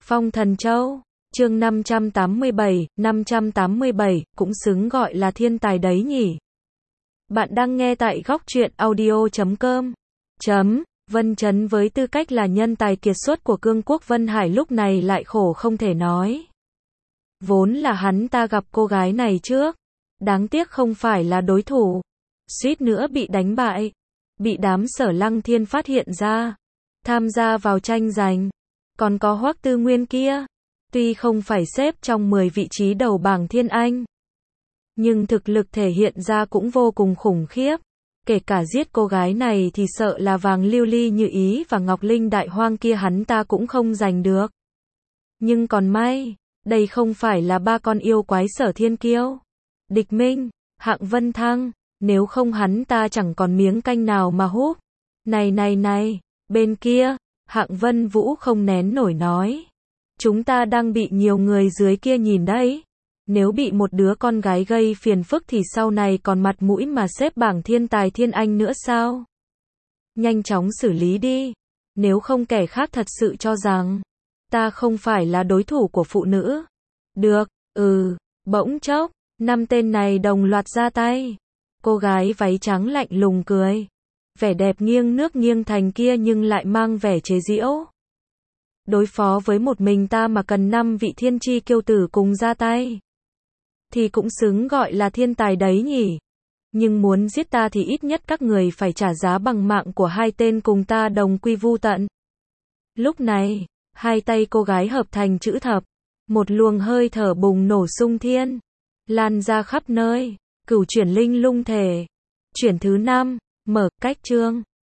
Phong Thần Châu, chương 587, cũng xứng gọi là thiên tài đấy nhỉ. Bạn đang nghe tại góc truyện audio.com. Vân Chấn với tư cách là nhân tài kiệt xuất của Cương quốc Vân Hải lúc này lại khổ không thể nói. Vốn là hắn ta gặp cô gái này trước, đáng tiếc không phải là đối thủ, suýt nữa bị đánh bại, bị đám Sở Lăng Thiên phát hiện ra, tham gia vào tranh giành. Còn có Hoắc Tư Nguyên kia, tuy không phải xếp trong 10 vị trí đầu bảng Thiên Anh, nhưng thực lực thể hiện ra cũng vô cùng khủng khiếp. Kể cả giết cô gái này thì sợ là Vàng Lưu Ly Như Ý và Ngọc Linh Đại Hoang kia hắn ta cũng không giành được. Nhưng còn may, đây không phải là ba con yêu quái Sở Thiên Kiêu, Địch Minh, Hạng Vân Thăng, nếu không hắn ta chẳng còn miếng canh nào mà húp. Này, bên kia, Hạng Vân Vũ không nén nổi nói. Chúng ta đang bị nhiều người dưới kia nhìn đấy. Nếu bị một đứa con gái gây phiền phức thì sau này còn mặt mũi mà xếp bảng thiên tài Thiên Anh nữa sao? Nhanh chóng xử lý đi. Nếu không kẻ khác thật sự cho rằng ta không phải là đối thủ của phụ nữ. Được, bỗng chốc, 5 tên này đồng loạt ra tay. Cô gái váy trắng lạnh lùng cười. Vẻ đẹp nghiêng nước nghiêng thành kia nhưng lại mang vẻ chế giễu. Đối phó với một mình ta mà cần 5 vị thiên chi kiêu tử cùng ra tay, thì cũng xứng gọi là thiên tài đấy nhỉ. Nhưng muốn giết ta thì ít nhất các người phải trả giá bằng mạng của 2 tên cùng ta đồng quy vu tận. Lúc này, 2 tay cô gái hợp thành chữ thập, một luồng hơi thở bùng nổ xung thiên, lan ra khắp nơi. Cửu chuyển linh lung thể. Chuyển thứ 5, mở cách chương.